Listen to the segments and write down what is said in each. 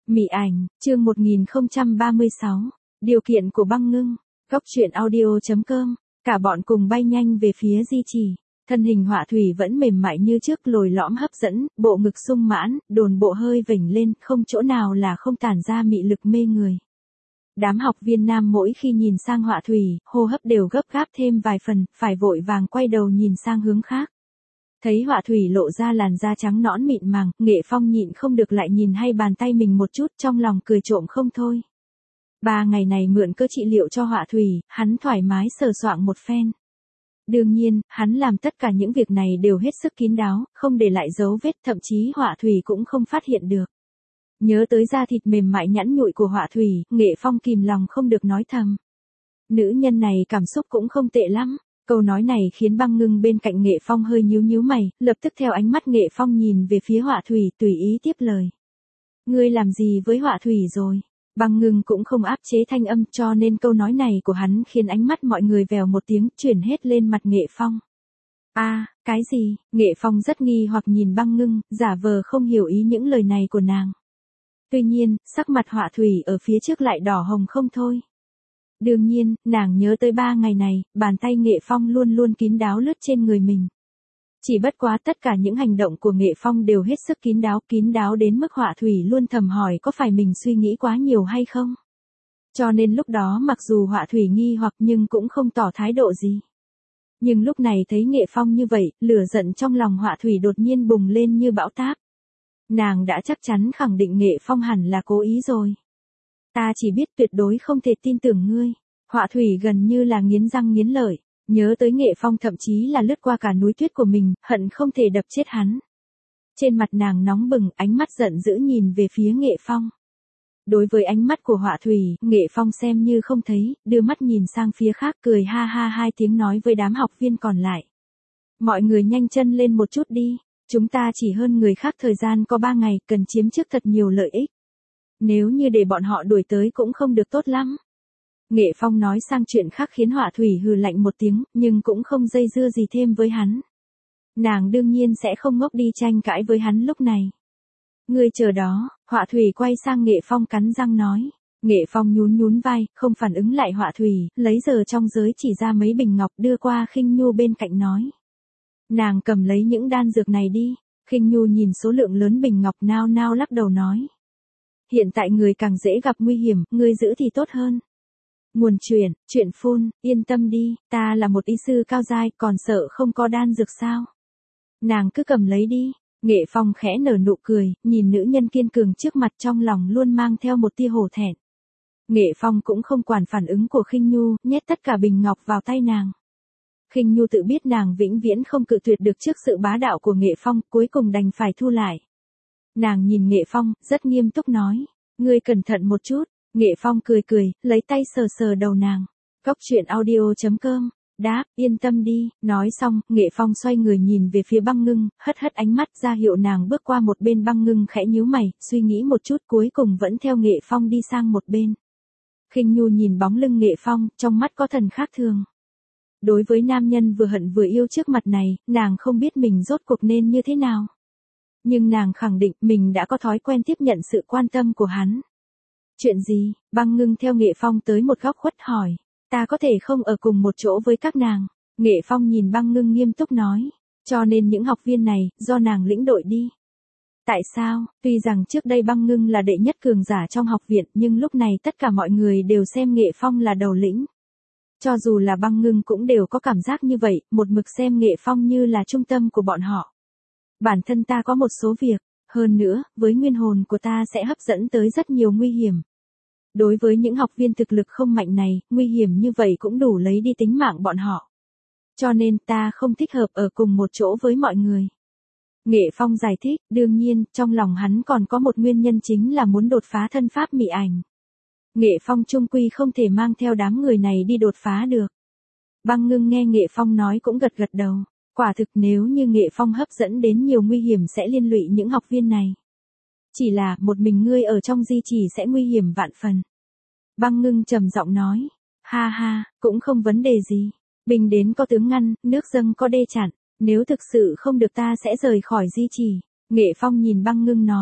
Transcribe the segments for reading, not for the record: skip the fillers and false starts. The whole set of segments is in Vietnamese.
Mị ảnh, chương 1036, điều kiện của băng ngưng, góc truyện audio.com, cả bọn cùng bay nhanh về phía di chỉ, thân hình họa thủy vẫn mềm mại như trước lồi lõm hấp dẫn, bộ ngực sung mãn, đồn bộ hơi vểnh lên, không chỗ nào là không tản ra mị lực mê người. Đám học viên nam mỗi khi nhìn sang họa thủy, hô hấp đều gấp gáp thêm vài phần, phải vội vàng quay đầu nhìn sang hướng khác. Thấy họa thủy lộ ra làn da trắng nõn mịn màng, Nghệ Phong nhịn không được lại nhìn hay bàn tay mình một chút, trong lòng cười trộm không thôi. 3 ngày này mượn cơ trị liệu cho họa thủy, hắn thoải mái sờ soạng một phen. Đương nhiên, hắn làm tất cả những việc này đều hết sức kín đáo, không để lại dấu vết, thậm chí họa thủy cũng không phát hiện được. Nhớ tới da thịt mềm mại nhẵn nhụi của họa thủy, Nghệ Phong kìm lòng không được nói thầm. Nữ nhân này cảm xúc cũng không tệ lắm. Câu nói này khiến băng ngưng bên cạnh Nghệ Phong hơi nhíu nhíu mày, lập tức theo ánh mắt Nghệ Phong nhìn về phía họa thủy, tùy ý tiếp lời. Ngươi làm gì với họa thủy rồi? Băng ngưng cũng không áp chế thanh âm, cho nên câu nói này của hắn khiến ánh mắt mọi người vèo một tiếng chuyển hết lên mặt Nghệ Phong. Cái gì? Nghệ Phong rất nghi hoặc nhìn băng ngưng, giả vờ không hiểu ý những lời này của nàng. Tuy nhiên, sắc mặt họa thủy ở phía trước lại đỏ hồng không thôi. Đương nhiên, nàng nhớ tới 3 ngày này, bàn tay Nghệ Phong luôn luôn kín đáo lướt trên người mình. Chỉ bất quá tất cả những hành động của Nghệ Phong đều hết sức kín đáo đến mức họa thủy luôn thầm hỏi có phải mình suy nghĩ quá nhiều hay không. Cho nên lúc đó mặc dù họa thủy nghi hoặc nhưng cũng không tỏ thái độ gì. Nhưng lúc này thấy Nghệ Phong như vậy, lửa giận trong lòng họa thủy đột nhiên bùng lên như bão táp. Nàng đã chắc chắn khẳng định Nghệ Phong hẳn là cố ý rồi. Ta chỉ biết tuyệt đối không thể tin tưởng ngươi. Họa thủy gần như là nghiến răng nghiến lợi, nhớ tới Nghệ Phong thậm chí là lướt qua cả núi tuyết của mình, hận không thể đập chết hắn. Trên mặt nàng nóng bừng, ánh mắt giận dữ nhìn về phía Nghệ Phong. Đối với ánh mắt của họa thủy, Nghệ Phong xem như không thấy, đưa mắt nhìn sang phía khác cười ha ha hai tiếng nói với đám học viên còn lại. Mọi người nhanh chân lên một chút đi, chúng ta chỉ hơn người khác thời gian có 3 ngày, cần chiếm trước thật nhiều lợi ích. Nếu như để bọn họ đuổi tới cũng không được tốt lắm. Nghệ Phong nói sang chuyện khác khiến họa thủy hừ lạnh một tiếng, nhưng cũng không dây dưa gì thêm với hắn. Nàng đương nhiên sẽ không ngốc đi tranh cãi với hắn lúc này. Ngươi chờ đó, họa thủy quay sang Nghệ Phong cắn răng nói. Nghệ Phong nhún vai, không phản ứng lại họa thủy, lấy giờ trong giới chỉ ra mấy bình ngọc đưa qua Khinh Nhu bên cạnh nói. Nàng cầm lấy những đan dược này đi. Khinh Nhu nhìn số lượng lớn bình ngọc nao nao lắc đầu nói. Hiện tại người càng dễ gặp nguy hiểm, ngươi giữ thì tốt hơn. Nguồn chuyện phun, yên tâm đi, ta là một y sư cao giai, còn sợ không có đan dược sao? Nàng cứ cầm lấy đi. Nghệ Phong khẽ nở nụ cười, nhìn nữ nhân kiên cường trước mặt trong lòng luôn mang theo một tia hổ thẹn. Nghệ Phong cũng không quản phản ứng của Khinh Nhu, nhét tất cả bình ngọc vào tay nàng. Khinh Nhu tự biết nàng vĩnh viễn không cự tuyệt được trước sự bá đạo của Nghệ Phong, cuối cùng đành phải thu lại. Nàng nhìn Nghệ Phong, rất nghiêm túc nói, ngươi cẩn thận một chút. Nghệ Phong cười, lấy tay sờ đầu nàng. Góc truyện audio.com, đáp, yên tâm đi. Nói xong, Nghệ Phong xoay người nhìn về phía băng ngưng, hất ánh mắt ra hiệu nàng bước qua một bên. Băng ngưng khẽ nhíu mày, suy nghĩ một chút cuối cùng vẫn theo Nghệ Phong đi sang một bên. Khinh Nhu nhìn bóng lưng Nghệ Phong, trong mắt có thần khác thường. Đối với nam nhân vừa hận vừa yêu trước mặt này, nàng không biết mình rốt cuộc nên như thế nào. Nhưng nàng khẳng định mình đã có thói quen tiếp nhận sự quan tâm của hắn. Chuyện gì? Băng ngưng theo Nghệ Phong tới một góc khuất hỏi. Ta có thể không ở cùng một chỗ với các nàng. Nghệ Phong nhìn băng ngưng nghiêm túc nói. Cho nên những học viên này, do nàng lĩnh đội đi. Tại sao? Tuy rằng trước đây băng ngưng là đệ nhất cường giả trong học viện, nhưng lúc này tất cả mọi người đều xem Nghệ Phong là đầu lĩnh. Cho dù là băng ngưng cũng đều có cảm giác như vậy, một mực xem Nghệ Phong như là trung tâm của bọn họ. Bản thân ta có một số việc, hơn nữa, với nguyên hồn của ta sẽ hấp dẫn tới rất nhiều nguy hiểm. Đối với những học viên thực lực không mạnh này, nguy hiểm như vậy cũng đủ lấy đi tính mạng bọn họ. Cho nên ta không thích hợp ở cùng một chỗ với mọi người. Nghệ Phong giải thích, đương nhiên, trong lòng hắn còn có một nguyên nhân chính là muốn đột phá thân pháp mị ảnh. Nghệ Phong chung quy không thể mang theo đám người này đi đột phá được. Băng ngưng nghe Nghệ Phong nói cũng gật đầu. Quả thực nếu như Nghệ Phong hấp dẫn đến nhiều nguy hiểm sẽ liên lụy những học viên này. Chỉ là một mình ngươi ở trong di chỉ sẽ nguy hiểm vạn phần. Băng ngưng trầm giọng nói. Ha, cũng không vấn đề gì. Bình đến có tướng ngăn, nước dâng có đê chặn. Nếu thực sự không được ta sẽ rời khỏi di chỉ. Nghệ Phong nhìn băng ngưng nói.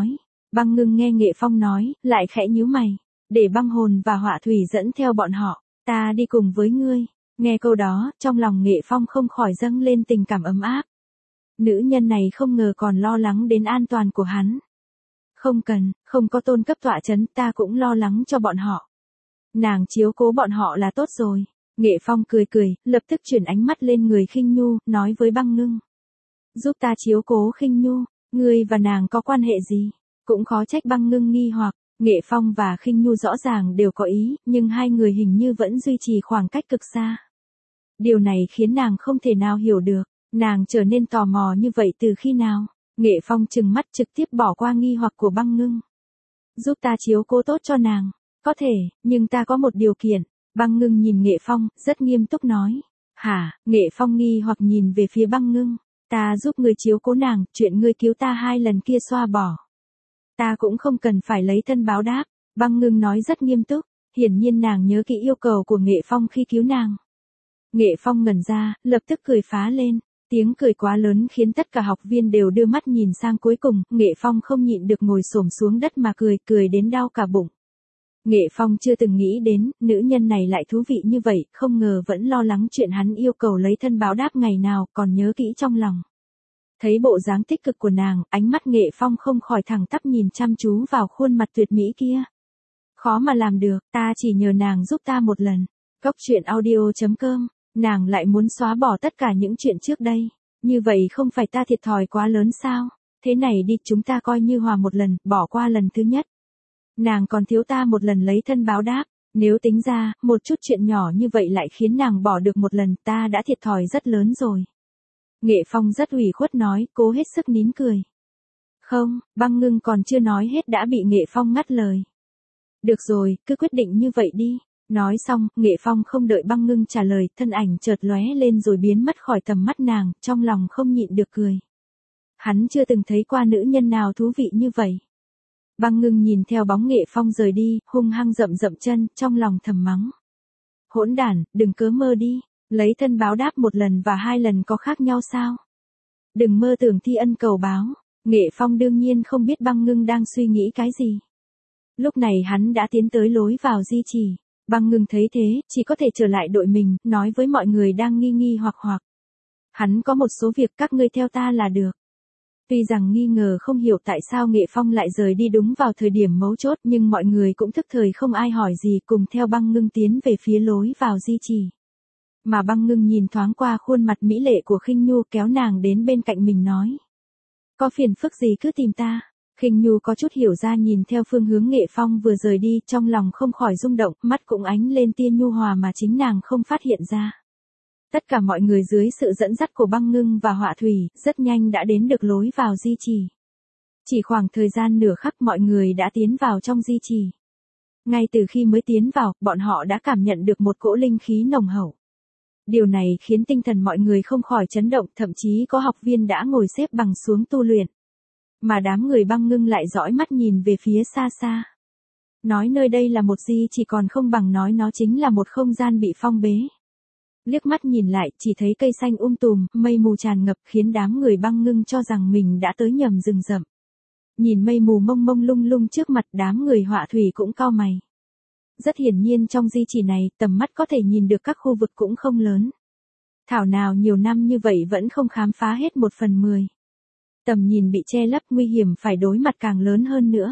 Băng Ngưng nghe Nghệ Phong nói, lại khẽ nhíu mày. Để băng hồn và họa thủy dẫn theo bọn họ, ta đi cùng với ngươi. Nghe câu đó, trong lòng Nghệ Phong không khỏi dâng lên tình cảm ấm áp. Nữ nhân này không ngờ còn lo lắng đến an toàn của hắn. Không cần, không có Tôn cấp tọa chấn, ta cũng lo lắng cho bọn họ. Nàng chiếu cố bọn họ là tốt rồi. Nghệ Phong cười cười, lập tức chuyển ánh mắt lên người Khinh Nhu, nói với Băng Ngưng. Giúp ta chiếu cố Khinh Nhu, ngươi và nàng có quan hệ gì? Cũng khó trách. Băng Ngưng nghi hoặc, Nghệ Phong và Khinh Nhu rõ ràng đều có ý, nhưng hai người hình như vẫn duy trì khoảng cách cực xa. Điều này khiến nàng không thể nào hiểu được, nàng trở nên tò mò như vậy từ khi nào? Nghệ Phong trừng mắt trực tiếp bỏ qua nghi hoặc của Băng Ngưng. Giúp ta chiếu cố tốt cho nàng. Có thể, nhưng ta có một điều kiện. Băng Ngưng nhìn Nghệ Phong, rất nghiêm túc nói. Hả? Nghệ Phong nghi hoặc nhìn về phía Băng Ngưng. Ta giúp ngươi chiếu cố nàng, chuyện ngươi cứu ta 2 lần kia xoa bỏ. Ta cũng không cần phải lấy thân báo đáp. Băng Ngưng nói rất nghiêm túc, hiển nhiên nàng nhớ kỹ yêu cầu của Nghệ Phong khi cứu nàng. Nghệ Phong ngẩn ra, lập tức cười phá lên. Tiếng cười quá lớn khiến tất cả học viên đều đưa mắt nhìn sang. Cuối cùng, Nghệ Phong không nhịn được ngồi xổm xuống đất mà cười đến đau cả bụng. Nghệ Phong chưa từng nghĩ đến, nữ nhân này lại thú vị như vậy, không ngờ vẫn lo lắng chuyện hắn yêu cầu lấy thân báo đáp ngày nào, còn nhớ kỹ trong lòng. Thấy bộ dáng tích cực của nàng, ánh mắt Nghệ Phong không khỏi thẳng tắp nhìn chăm chú vào khuôn mặt tuyệt mỹ kia. Khó mà làm được, ta chỉ nhờ nàng giúp ta một lần. Góc truyện audio.com, nàng lại muốn xóa bỏ tất cả những chuyện trước đây. Như vậy không phải ta thiệt thòi quá lớn sao? Thế này đi, chúng ta coi như hòa một lần, bỏ qua lần thứ nhất. Nàng còn thiếu ta một lần lấy thân báo đáp. Nếu tính ra, một chút chuyện nhỏ như vậy lại khiến nàng bỏ được một lần, ta đã thiệt thòi rất lớn rồi. Nghệ Phong rất ủy khuất nói, cố hết sức nín cười. Không, Băng Ngưng còn chưa nói hết đã bị Nghệ Phong ngắt lời. Được rồi, cứ quyết định như vậy đi. Nói xong, Nghệ Phong không đợi Băng Ngưng trả lời, thân ảnh chợt lóe lên rồi biến mất khỏi tầm mắt nàng, trong lòng không nhịn được cười. Hắn chưa từng thấy qua nữ nhân nào thú vị như vậy. Băng Ngưng nhìn theo bóng Nghệ Phong rời đi, hung hăng dậm chân, trong lòng thầm mắng. Hỗn đản, đừng cớ mơ đi, lấy thân báo đáp một lần và 2 lần có khác nhau sao? Đừng mơ tưởng thi ân cầu báo. Nghệ Phong đương nhiên không biết Băng Ngưng đang suy nghĩ cái gì. Lúc này hắn đã tiến tới lối vào di chỉ. Băng Ngưng thấy thế, chỉ có thể trở lại đội mình, nói với mọi người đang nghi hoặc. Hắn có một số việc, các ngươi theo ta là được. Tuy rằng nghi ngờ không hiểu tại sao Nghệ Phong lại rời đi đúng vào thời điểm mấu chốt, nhưng mọi người cũng thức thời không ai hỏi gì, cùng theo Băng Ngưng tiến về phía lối vào di chỉ. Mà Băng Ngưng nhìn thoáng qua khuôn mặt mỹ lệ của Khinh Nhu, kéo nàng đến bên cạnh mình nói. Có phiền phức gì cứ tìm ta. Khinh Nhu có chút hiểu ra, nhìn theo phương hướng Nghệ Phong vừa rời đi, trong lòng không khỏi rung động, mắt cũng ánh lên tia nhu hòa mà chính nàng không phát hiện ra. Tất cả mọi người dưới sự dẫn dắt của Băng Ngưng và Họa Thủy, rất nhanh đã đến được lối vào di chỉ. Chỉ khoảng thời gian nửa khắc mọi người đã tiến vào trong di chỉ. Ngay từ khi mới tiến vào, bọn họ đã cảm nhận được một cỗ linh khí nồng hậu. Điều này khiến tinh thần mọi người không khỏi chấn động, thậm chí có học viên đã ngồi xếp bằng xuống tu luyện. Mà đám người Băng Ngưng lại dõi mắt nhìn về phía xa xa. Nói nơi đây là một di chỉ còn không bằng nói nó chính là một không gian bị phong bế. Liếc mắt nhìn lại, chỉ thấy cây xanh tùm, mây mù tràn ngập, khiến đám người Băng Ngưng cho rằng mình đã tới nhầm rừng rậm. Nhìn mây mù mông mông lung lung trước mặt, đám người Họa Thủy cũng cau mày. Rất hiển nhiên trong di chỉ này, tầm mắt có thể nhìn được các khu vực cũng không lớn. Thảo nào nhiều năm như vậy vẫn không khám phá hết 1/10. Tầm nhìn bị che lấp, nguy hiểm phải đối mặt càng lớn hơn nữa.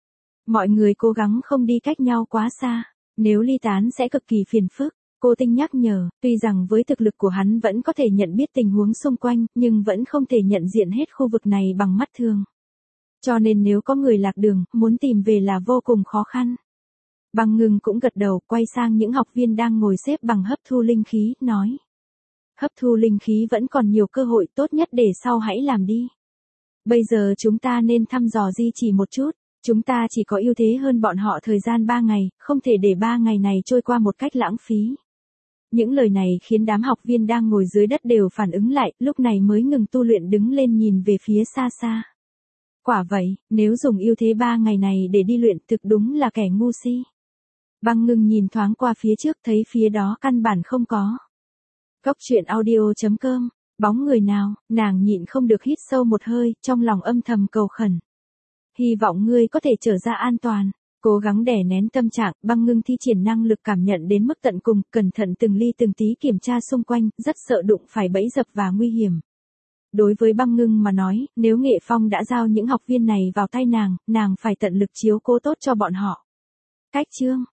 Mọi người cố gắng không đi cách nhau quá xa, nếu ly tán sẽ cực kỳ phiền phức. Cô Tinh nhắc nhở, tuy rằng với thực lực của hắn vẫn có thể nhận biết tình huống xung quanh, nhưng vẫn không thể nhận diện hết khu vực này bằng mắt thường. Cho nên nếu có người lạc đường, muốn tìm về là vô cùng khó khăn. Băng Ngưng cũng gật đầu, quay sang những học viên đang ngồi xếp bằng hấp thu linh khí, nói. Hấp thu linh khí vẫn còn nhiều cơ hội, tốt nhất để sau hãy làm đi. Bây giờ chúng ta nên thăm dò di chỉ một chút, chúng ta chỉ có ưu thế hơn bọn họ thời gian 3 ngày, không thể để 3 ngày này trôi qua một cách lãng phí. Những lời này khiến đám học viên đang ngồi dưới đất đều phản ứng lại, lúc này mới ngừng tu luyện đứng lên nhìn về phía xa xa. Quả vậy, nếu dùng ưu thế 3 ngày này để đi luyện thực đúng là kẻ ngu si. Băng Ngưng nhìn thoáng qua phía trước thấy phía đó căn bản không có. Góc truyện audio.com, bóng người nào, nàng nhịn không được hít sâu một hơi, trong lòng âm thầm cầu khẩn. Hy vọng ngươi có thể trở ra an toàn. Cố gắng đè nén tâm trạng, Băng Ngưng thi triển năng lực cảm nhận đến mức tận cùng, cẩn thận từng ly từng tí kiểm tra xung quanh, rất sợ đụng phải bẫy dập và nguy hiểm. Đối với Băng Ngưng mà nói, nếu Nghệ Phong đã giao những học viên này vào tay nàng phải tận lực chiếu cố tốt cho bọn họ. Cách chương